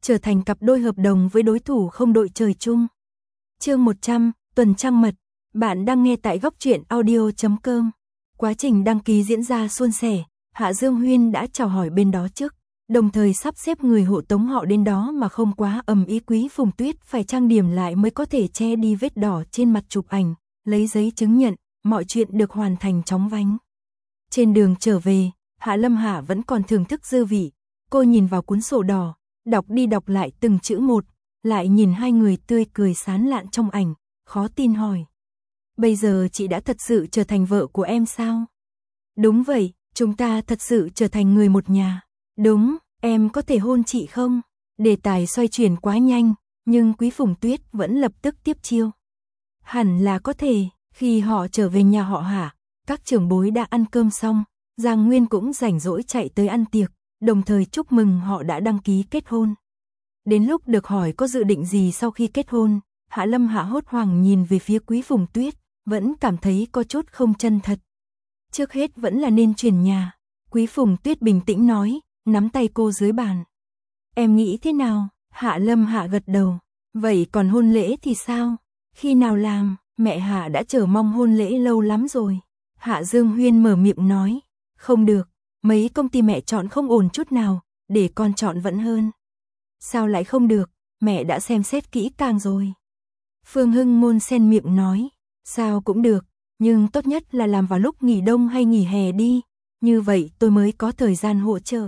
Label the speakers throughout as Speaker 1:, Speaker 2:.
Speaker 1: trở thành cặp đôi hợp đồng với đối thủ không đội trời chung. Chương 100, tuần trăng mật. Bạn đang nghe tại góc truyện audio.com. Quá trình đăng ký diễn ra suôn sẻ, Hạ Dương Huyên đã chào hỏi bên đó trước, đồng thời sắp xếp người hộ tống họ đến đó mà không quá ầm ĩ. Quý Phùng Tuyết phải trang điểm lại mới có thể che đi vết đỏ trên mặt chụp ảnh, lấy giấy chứng nhận, mọi chuyện được hoàn thành chóng vánh. Trên đường trở về, Hạ Lâm Hạ vẫn còn thưởng thức dư vị, cô nhìn vào cuốn sổ đỏ, đọc đi đọc lại từng chữ một, lại nhìn hai người tươi cười sán lạn trong ảnh, khó tin hỏi. Bây giờ chị đã thật sự trở thành vợ của em sao? Đúng vậy, chúng ta thật sự trở thành người một nhà. Đúng, em có thể hôn chị không? Đề tài xoay chuyển quá nhanh, nhưng Quý Phùng Tuyết vẫn lập tức tiếp chiêu. Hẳn là có thể. Khi họ trở về nhà họ Hạ, các trưởng bối đã ăn cơm xong, Giang Nguyên cũng rảnh rỗi chạy tới ăn tiệc, đồng thời chúc mừng họ đã đăng ký kết hôn. Đến lúc được hỏi có dự định gì sau khi kết hôn, Hạ Lâm Hạ hốt hoảng nhìn về phía Quý Phùng Tuyết, vẫn cảm thấy có chút không chân thật. Trước hết vẫn là nên chuyển nhà, Quý Phùng Tuyết bình tĩnh nói, nắm tay cô dưới bàn. Em nghĩ thế nào? Hạ Lâm Hạ gật đầu. Vậy còn hôn lễ thì sao? Khi nào làm? Mẹ Hạ đã chờ mong hôn lễ lâu lắm rồi. Hạ Dương Huyên mở miệng nói. Không được, mấy công ty mẹ chọn không ổn chút nào, để con chọn vẫn hơn. Sao lại không được, mẹ đã xem xét kỹ càng rồi. Phương Hưng Môn xen miệng nói. Sao cũng được, nhưng tốt nhất là làm vào lúc nghỉ đông hay nghỉ hè đi, như vậy tôi mới có thời gian hỗ trợ.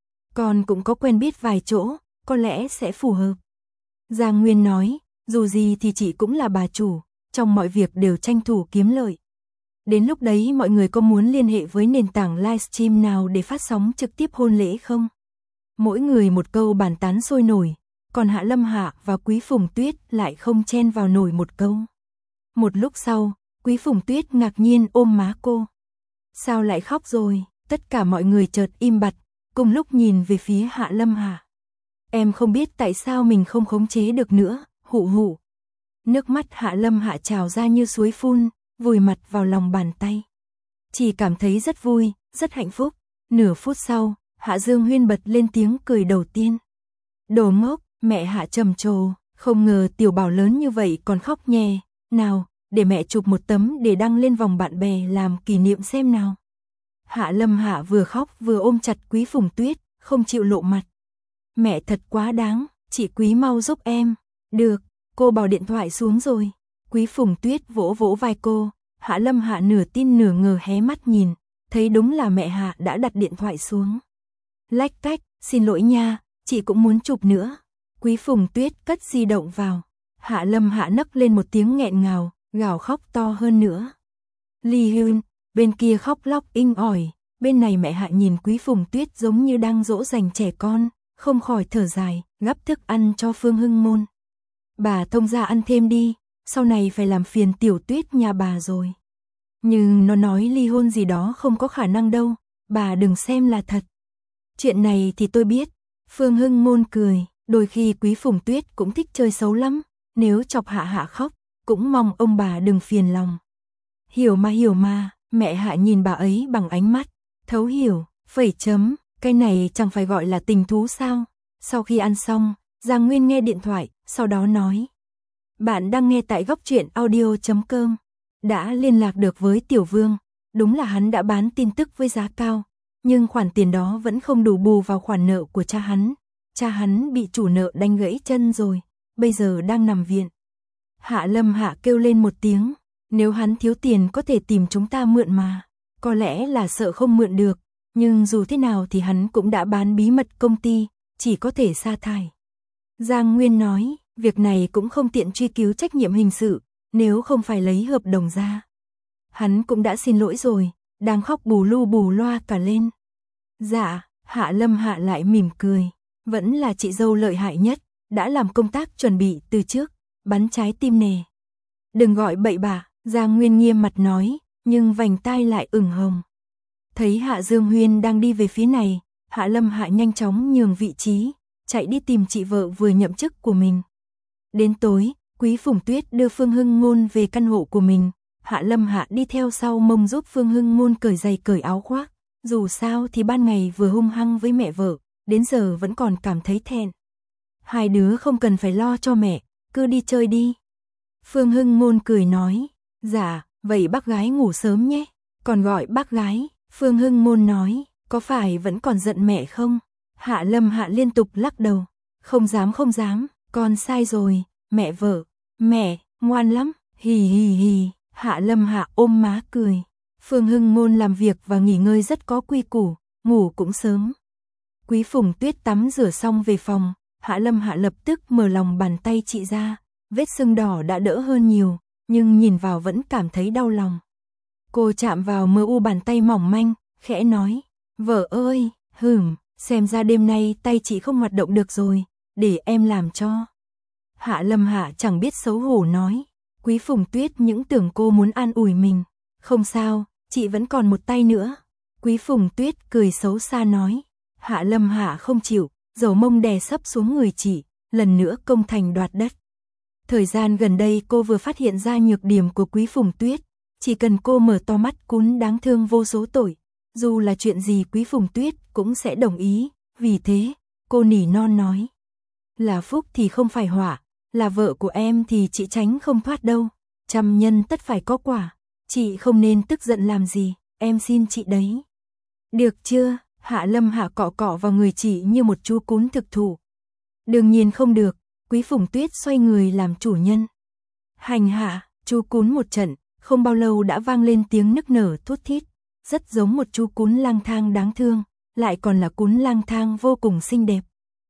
Speaker 1: Con cũng có quen biết vài chỗ, có lẽ sẽ phù hợp. Giang Nguyên nói, dù gì thì chị cũng là bà chủ, trong mọi việc đều tranh thủ kiếm lợi. Đến lúc đấy mọi người có muốn liên hệ với nền tảng livestream nào để phát sóng trực tiếp hôn lễ không? Mỗi người một câu bàn tán sôi nổi, còn Hạ Lâm Hạ và Quý Phùng Tuyết lại không chen vào nổi một câu. Một lúc sau, Quý Phùng Tuyết ngạc nhiên ôm má cô. Sao lại khóc rồi? Tất cả mọi người chợt im bặt, cùng lúc nhìn về phía Hạ Lâm Hạ. Em không biết tại sao mình không khống chế được nữa, hụ hụ. Nước mắt Hạ Lâm Hạ trào ra như suối phun, vùi mặt vào lòng bàn tay. Chỉ cảm thấy rất vui, rất hạnh phúc. Nửa phút sau, Hạ Dương Huyên bật lên tiếng cười đầu tiên. Đồ ngốc, mẹ Hạ trầm trồ, không ngờ tiểu bảo lớn như vậy còn khóc nhè. Nào, để mẹ chụp một tấm để đăng lên vòng bạn bè làm kỷ niệm xem nào. Hạ Lâm Hạ vừa khóc vừa ôm chặt Quý Phùng Tuyết, không chịu lộ mặt. Mẹ thật quá đáng, chị Quý mau giúp em. Được, cô bỏ điện thoại xuống rồi. Quý Phùng Tuyết vỗ vỗ vai cô, Hạ Lâm Hạ nửa tin nửa ngờ hé mắt nhìn, thấy đúng là mẹ Hạ đã đặt điện thoại xuống. Lách cách, xin lỗi nha, chị cũng muốn chụp nữa. Quý Phùng Tuyết cất di động vào. Hạ Lâm Hạ nấc lên một tiếng nghẹn ngào, gào khóc to hơn nữa. Ly Hyun, bên kia khóc lóc inh ỏi, bên này mẹ Hạ nhìn Quý Phùng Tuyết giống như đang dỗ dành trẻ con, không khỏi thở dài, gắp thức ăn cho Phương Hưng Môn. Bà thông gia ăn thêm đi, sau này phải làm phiền Tiểu Tuyết nhà bà rồi. Nhưng nó nói ly hôn gì đó không có khả năng đâu, bà đừng xem là thật. Chuyện này thì tôi biết. Phương Hưng Môn cười, đôi khi Quý Phùng Tuyết cũng thích chơi xấu lắm, nếu chọc Hạ Hạ khóc, cũng mong ông bà đừng phiền lòng. Hiểu mà, mẹ Hạ nhìn bà ấy bằng ánh mắt thấu hiểu, phẩy chấm, cái này chẳng phải gọi là tình thú sao? Sau khi ăn xong, Giang Nguyên nghe điện thoại, sau đó nói. Bạn đang nghe tại góc truyện audio.com. Đã liên lạc được với Tiểu Vương, đúng là hắn đã bán tin tức với giá cao, nhưng khoản tiền đó vẫn không đủ bù vào khoản nợ của cha hắn. Cha hắn bị chủ nợ đánh gãy chân rồi, bây giờ đang nằm viện. Hạ Lâm Hạ kêu lên một tiếng, nếu hắn thiếu tiền có thể tìm chúng ta mượn mà. Có lẽ là sợ không mượn được, nhưng dù thế nào thì hắn cũng đã bán bí mật công ty, chỉ có thể sa thải. Giang Nguyên nói, việc này cũng không tiện truy cứu trách nhiệm hình sự, nếu không phải lấy hợp đồng ra. Hắn cũng đã xin lỗi rồi, đang khóc bù lu bù loa cả lên. Dạ, Hạ Lâm Hạ lại mỉm cười, vẫn là chị dâu lợi hại nhất, đã làm công tác chuẩn bị từ trước, bắn trái tim nè. Đừng gọi bậy bạ, Giang Nguyên nghiêm mặt nói, nhưng vành tai lại ửng hồng. Thấy Hạ Dương Huyên đang đi về phía này, Hạ Lâm Hạ nhanh chóng nhường vị trí, chạy đi tìm chị vợ vừa nhậm chức của mình. Đến tối, Quý Phùng Tuyết đưa Phương Hưng Ngôn về căn hộ của mình, Hạ Lâm Hạ đi theo sau mông giúp Phương Hưng Ngôn cởi giày cởi áo khoác, dù sao thì ban ngày vừa hung hăng với mẹ vợ, đến giờ vẫn còn cảm thấy thẹn. Hai đứa không cần phải lo cho mẹ, cứ đi chơi đi. Phương Hưng Ngôn cười nói, dạ, vậy bác gái ngủ sớm nhé. Còn gọi bác gái, Phương Hưng Ngôn nói, có phải vẫn còn giận mẹ không? Hạ Lâm Hạ liên tục lắc đầu, không dám, con sai rồi, mẹ vợ, mẹ, ngoan lắm, hì hì hì, Hạ Lâm Hạ ôm má cười. Phương Hưng Ngôn làm việc và nghỉ ngơi rất có quy củ, ngủ cũng sớm. Quý Phùng Tuyết tắm rửa xong về phòng, Hạ Lâm Hạ lập tức mở lòng bàn tay chị ra, vết sưng đỏ đã đỡ hơn nhiều, nhưng nhìn vào vẫn cảm thấy đau lòng. Cô chạm vào mờ u bàn tay mỏng manh, khẽ nói, vợ ơi, xem ra đêm nay tay chị không hoạt động được rồi, để em làm cho. Hạ Lâm Hạ chẳng biết xấu hổ nói, Quý Phùng Tuyết những tưởng cô muốn an ủi mình, không sao, chị vẫn còn một tay nữa. Quý Phùng Tuyết cười xấu xa nói, Hạ Lâm Hạ không chịu, dầu mông đè sấp xuống người chị, lần nữa công thành đoạt đất. Thời gian gần đây cô vừa phát hiện ra nhược điểm của Quý Phùng Tuyết, chỉ cần cô mở to mắt cún đáng thương vô số tội, dù là chuyện gì Quý Phùng Tuyết cũng sẽ đồng ý, vì thế, cô nỉ non nói. Là phúc thì không phải họa, là vợ của em thì chị tránh không thoát đâu, trăm nhân tất phải có quả, chị không nên tức giận làm gì, em xin chị đấy. Được chưa? Hạ Lâm Hạ cọ cọ vào người chị như một chú cún thực thụ. Đương nhiên không được, Quý Phùng Tuyết xoay người làm chủ nhân. Hành hạ, chú cún một trận, không bao lâu đã vang lên tiếng nức nở thút thít, rất giống một chú cún lang thang đáng thương, lại còn là cún lang thang vô cùng xinh đẹp.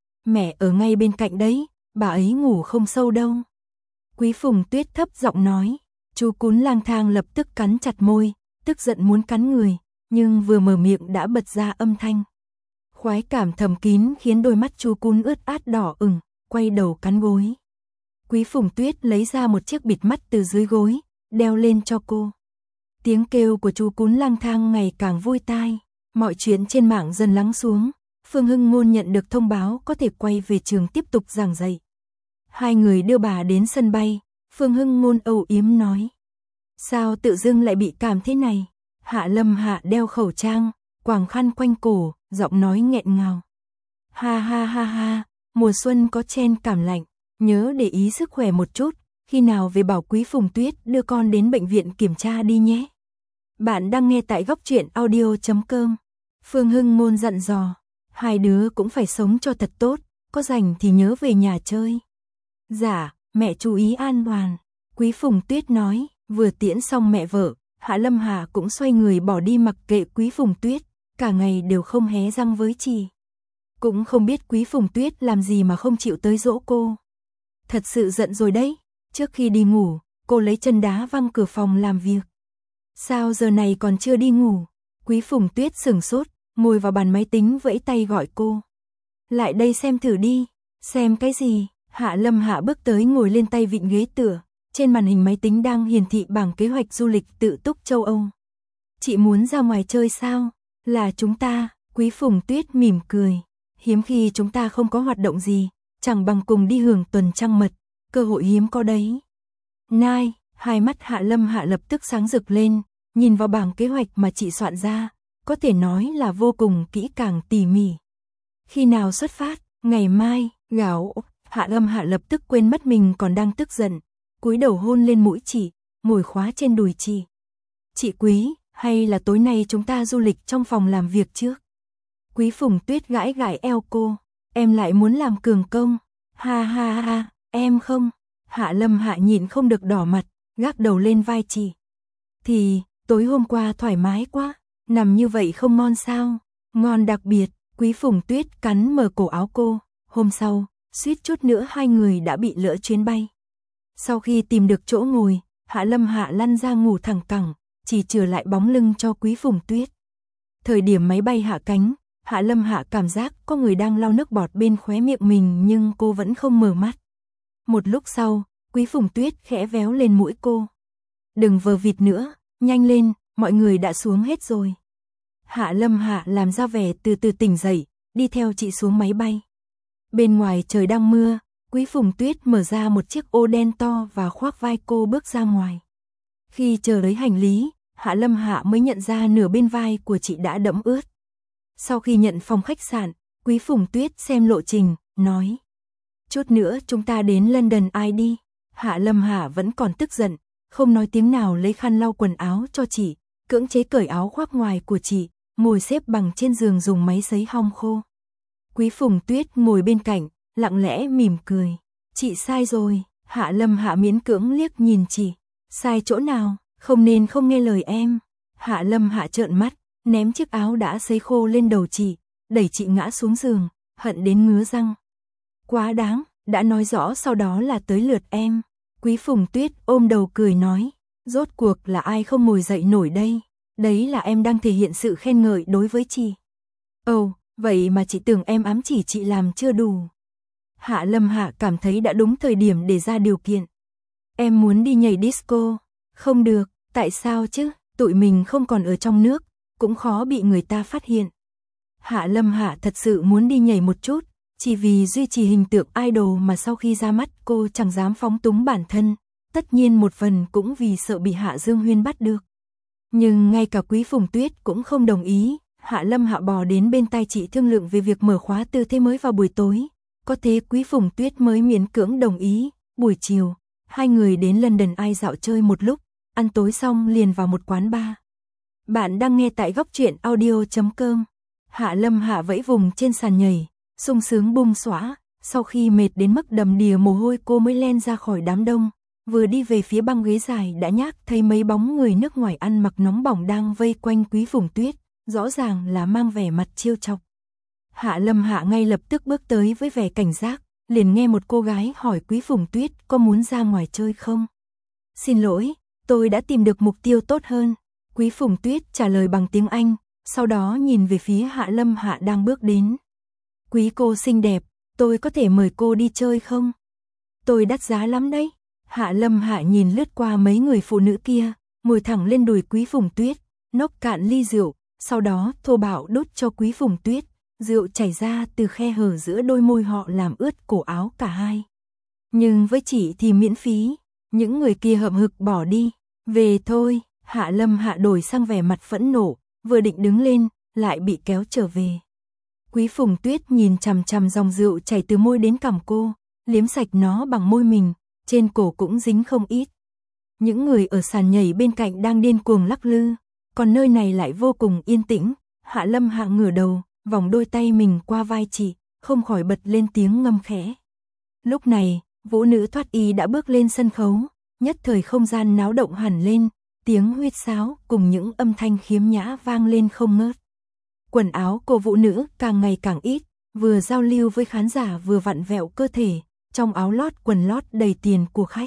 Speaker 1: Mẹ ở ngay bên cạnh đấy, bà ấy ngủ không sâu đâu. Quý Phùng Tuyết thấp giọng nói, chú cún lang thang lập tức cắn chặt môi, tức giận muốn cắn người, nhưng vừa mở miệng đã bật ra âm thanh. Khoái cảm thầm kín khiến đôi mắt chú cún ướt át đỏ ửng, quay đầu cắn gối. Quý Phùng Tuyết lấy ra một chiếc bịt mắt từ dưới gối, đeo lên cho cô. Tiếng kêu của chú cún lang thang ngày càng vui tai, mọi chuyện trên mạng dần lắng xuống. Phương Hưng Ngôn nhận được thông báo có thể quay về trường tiếp tục giảng dạy. Hai người đưa bà đến sân bay, Phương Hưng Ngôn âu yếm nói. Sao tự dưng lại bị cảm thế này? Hạ Lâm Hạ đeo khẩu trang, quàng khăn quanh cổ, giọng nói nghẹn ngào. Ha ha ha ha, mùa xuân có chen cảm lạnh, nhớ để ý sức khỏe một chút, khi nào về bảo Quý Phùng Tuyết đưa con đến bệnh viện kiểm tra đi nhé. Bạn đang nghe tại góc truyện audio.com. Phương Hưng Ngôn dặn dò, hai đứa cũng phải sống cho thật tốt, có rảnh thì nhớ về nhà chơi. Dạ, mẹ chú ý an toàn. Quý Phùng Tuyết nói, vừa tiễn xong mẹ vợ, Hạ Lâm Hạ cũng xoay người bỏ đi mặc kệ Quý Phùng Tuyết, cả ngày đều không hé răng với chị. Cũng không biết Quý Phùng Tuyết làm gì mà không chịu tới dỗ cô. Thật sự giận rồi đấy, trước khi đi ngủ, cô lấy chân đá văng cửa phòng làm việc. Sao giờ này còn chưa đi ngủ? Quý Phùng Tuyết sửng sốt, ngồi vào bàn máy tính vẫy tay gọi cô. Lại đây xem thử đi. Xem cái gì? Hạ Lâm Hạ bước tới ngồi lên tay vịn ghế tựa. Trên màn hình máy tính đang hiển thị bảng kế hoạch du lịch tự túc châu Âu. Chị muốn ra ngoài chơi sao? Là chúng ta. Quý Phùng Tuyết mỉm cười. Hiếm khi chúng ta không có hoạt động gì, chẳng bằng cùng đi hưởng tuần trăng mật. Cơ hội hiếm có đấy. Nai, hai mắt Hạ Lâm Hạ lập tức sáng rực lên, nhìn vào bảng kế hoạch mà chị soạn ra, có thể nói là vô cùng kỹ càng tỉ mỉ. Khi nào xuất phát? Ngày mai. Gào. Hạ Lâm Hạ lập tức quên mất mình còn đang tức giận, cúi đầu hôn lên mũi chị, ngồi khóa trên đùi chị. Chị Quý, hay là tối nay chúng ta du lịch trong phòng làm việc trước? Quý Phùng Tuyết gãi gãi eo cô, em lại muốn làm cường công. Ha ha ha, em không. Hạ Lâm Hạ nhịn không được đỏ mặt, gác đầu lên vai chị. Thì, tối hôm qua thoải mái quá, nằm như vậy không ngon sao? Ngon đặc biệt. Quý Phùng Tuyết cắn mở cổ áo cô. Hôm sau, suýt chút nữa hai người đã bị lỡ chuyến bay. Sau khi tìm được chỗ ngồi, Hạ Lâm Hạ lăn ra ngủ thẳng cẳng, chỉ chừa lại bóng lưng cho Quý Phùng Tuyết. Thời điểm máy bay hạ cánh, Hạ Lâm Hạ cảm giác có người đang lau nước bọt bên khóe miệng mình nhưng cô vẫn không mở mắt. Một lúc sau, Quý Phùng Tuyết khẽ véo lên mũi cô. Đừng vờ vịt nữa, nhanh lên, mọi người đã xuống hết rồi. Hạ Lâm Hạ làm ra vẻ từ từ tỉnh dậy, đi theo chị xuống máy bay. Bên ngoài trời đang mưa, Quý Phùng Tuyết mở ra một chiếc ô đen to và khoác vai cô bước ra ngoài. Khi chờ lấy hành lý, Hạ Lâm Hạ mới nhận ra nửa bên vai của chị đã đẫm ướt. Sau khi nhận phòng khách sạn, Quý Phùng Tuyết xem lộ trình, nói. Chút nữa chúng ta đến London Eye đi. Hạ Lâm Hạ vẫn còn tức giận, không nói tiếng nào lấy khăn lau quần áo cho chị, cưỡng chế cởi áo khoác ngoài của chị, ngồi xếp bằng trên giường dùng máy sấy hong khô. Quý Phùng Tuyết ngồi bên cạnh, lặng lẽ mỉm cười. Chị sai rồi. Hạ Lâm Hạ miễn cưỡng liếc nhìn chị. Sai chỗ nào, không nên không nghe lời em. Hạ Lâm Hạ trợn mắt, ném chiếc áo đã sấy khô lên đầu chị, đẩy chị ngã xuống giường, hận đến ngứa răng. Quá đáng, đã nói rõ sau đó là tới lượt em. Quý Phùng Tuyết ôm đầu cười nói, rốt cuộc là ai không ngồi dậy nổi đây, đấy là em đang thể hiện sự khen ngợi đối với chị. Ồ, vậy mà chị tưởng em ám chỉ chị làm chưa đủ. Hạ Lâm Hạ cảm thấy đã đúng thời điểm để ra điều kiện. Em muốn đi nhảy disco. Không được, tại sao chứ, tụi mình không còn ở trong nước, cũng khó bị người ta phát hiện. Hạ Lâm Hạ thật sự muốn đi nhảy một chút, chỉ vì duy trì hình tượng idol mà sau khi ra mắt cô chẳng dám phóng túng bản thân, tất nhiên một phần cũng vì sợ bị Hạ Dương Huyên bắt được. Nhưng ngay cả Quý Phùng Tuyết cũng không đồng ý, Hạ Lâm Hạ bò đến bên tai chị thương lượng về việc mở khóa tư thế mới vào buổi tối, có thế Quý Phùng Tuyết mới miễn cưỡng đồng ý. Buổi chiều, hai người đến London Eye dạo chơi một lúc, ăn tối xong liền vào một quán bar. Bạn đang nghe tại góc truyện audio.com. Hạ Lâm Hạ vẫy vùng trên sàn nhảy, sung sướng bung xõa, sau khi mệt đến mức đầm đìa mồ hôi cô mới len ra khỏi đám đông, vừa đi về phía băng ghế dài đã nhác thấy mấy bóng người nước ngoài ăn mặc nóng bỏng đang vây quanh Quý Phùng Tuyết, rõ ràng là mang vẻ mặt trêu chọc. Hạ Lâm Hạ ngay lập tức bước tới với vẻ cảnh giác, liền nghe một cô gái hỏi Quý Phùng Tuyết có muốn ra ngoài chơi không. Xin lỗi, tôi đã tìm được mục tiêu tốt hơn. Quý Phùng Tuyết trả lời bằng tiếng Anh, sau đó nhìn về phía Hạ Lâm Hạ đang bước đến. Quý cô xinh đẹp, tôi có thể mời cô đi chơi không? Tôi đắt giá lắm đấy. Hạ Lâm Hạ nhìn lướt qua mấy người phụ nữ kia, ngồi thẳng lên đùi Quý Phùng Tuyết, nốc cạn ly rượu, sau đó thô bạo đút cho Quý Phùng Tuyết. Rượu chảy ra từ khe hở giữa đôi môi họ làm ướt cổ áo cả hai. Nhưng với chị thì miễn phí, những người kia hậm hực bỏ đi. Về thôi, Hạ Lâm Hạ đổi sang vẻ mặt phẫn nộ, vừa định đứng lên, lại bị kéo trở về. Quý Phùng Tuyết nhìn chằm chằm dòng rượu chảy từ môi đến cằm cô, liếm sạch nó bằng môi mình, trên cổ cũng dính không ít. Những người ở sàn nhảy bên cạnh đang điên cuồng lắc lư, còn nơi này lại vô cùng yên tĩnh. Hạ Lâm Hạ ngửa đầu, vòng đôi tay mình qua vai chị, không khỏi bật lên tiếng ngâm khẽ. Lúc này, vũ nữ thoát y đã bước lên sân khấu, nhất thời không gian náo động hẳn lên, tiếng huýt sáo cùng những âm thanh khiếm nhã vang lên không ngớt. Quần áo của vũ nữ càng ngày càng ít, vừa giao lưu với khán giả vừa vặn vẹo cơ thể, trong áo lót quần lót đầy tiền của khách.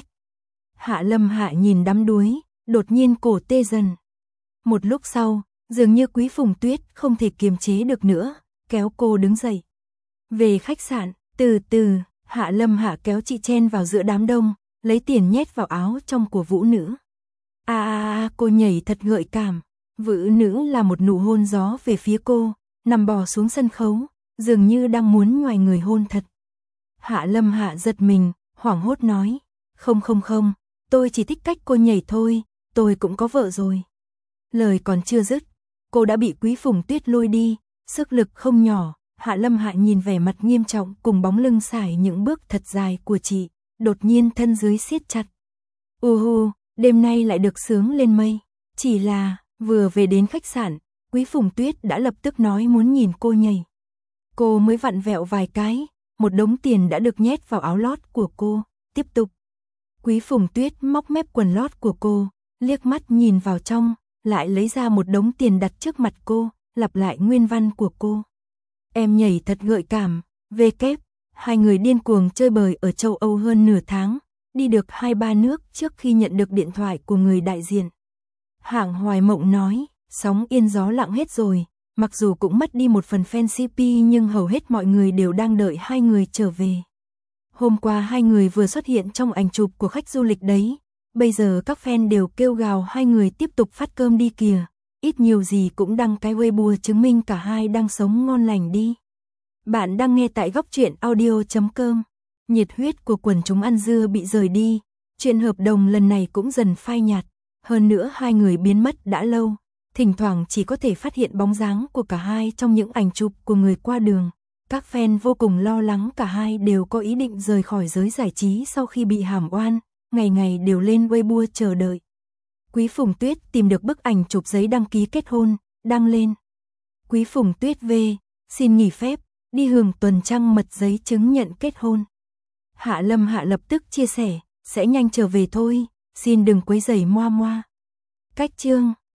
Speaker 1: Hạ Lâm Hạ nhìn đắm đuối, đột nhiên cổ tê dần. Một lúc sau, dường như Quý Phùng Tuyết không thể kiềm chế được nữa, kéo cô đứng dậy. Về khách sạn, từ từ, Hạ Lâm Hạ kéo chị chen vào giữa đám đông, lấy tiền nhét vào áo trong của vũ nữ. Cô nhảy thật gợi cảm. Vũ nữ là một nụ hôn gió về phía cô, nằm bò xuống sân khấu, dường như đang muốn nhoài người hôn thật. Hạ Lâm Hạ giật mình, hoảng hốt nói, không, tôi chỉ thích cách cô nhảy thôi, tôi cũng có vợ rồi. Lời còn chưa dứt, cô đã bị Quý Phùng Tuyết lôi đi, sức lực không nhỏ. Hạ Lâm Hạ nhìn vẻ mặt nghiêm trọng cùng bóng lưng sải những bước thật dài của chị, đột nhiên thân dưới siết chặt. Đêm nay lại được sướng lên mây. Chỉ là, vừa về đến khách sạn, Quý Phùng Tuyết đã lập tức nói muốn nhìn cô nhảy. Cô mới vặn vẹo vài cái, một đống tiền đã được nhét vào áo lót của cô, tiếp tục. Quý Phùng Tuyết móc mép quần lót của cô, liếc mắt nhìn vào trong, lại lấy ra một đống tiền đặt trước mặt cô, lặp lại nguyên văn của cô. Em nhảy thật gợi cảm, hai người điên cuồng chơi bời ở châu Âu hơn nửa tháng, đi được 2-3 nước trước khi nhận được điện thoại của người đại diện. Hạng Hoài Mộng nói, sóng yên gió lặng hết rồi, mặc dù cũng mất đi một phần fan CP nhưng hầu hết mọi người đều đang đợi hai người trở về. Hôm qua hai người vừa xuất hiện trong ảnh chụp của khách du lịch đấy, bây giờ các fan đều kêu gào hai người tiếp tục phát cơm đi kìa, ít nhiều gì cũng đăng cái Weibo chứng minh cả hai đang sống ngon lành đi. Bạn đang nghe tại góc truyện audio.com. Nhiệt huyết của quần chúng ăn dưa bị rời đi, chuyện hợp đồng lần này cũng dần phai nhạt, hơn nữa hai người biến mất đã lâu, thỉnh thoảng chỉ có thể phát hiện bóng dáng của cả hai trong những ảnh chụp của người qua đường, Các fan vô cùng lo lắng cả hai đều có ý định rời khỏi giới giải trí sau khi bị hàm oan, ngày ngày đều lên Weibo chờ đợi. Quý Phùng Tuyết tìm được bức ảnh chụp giấy đăng ký kết hôn, đăng lên. Quý Phùng Tuyết V, xin nghỉ phép, đi hưởng tuần trăng mật giấy chứng nhận kết hôn. Hạ Lâm Hạ lập tức chia sẻ, sẽ nhanh trở về thôi, xin đừng quấy rầy Moa Moa. Cách chương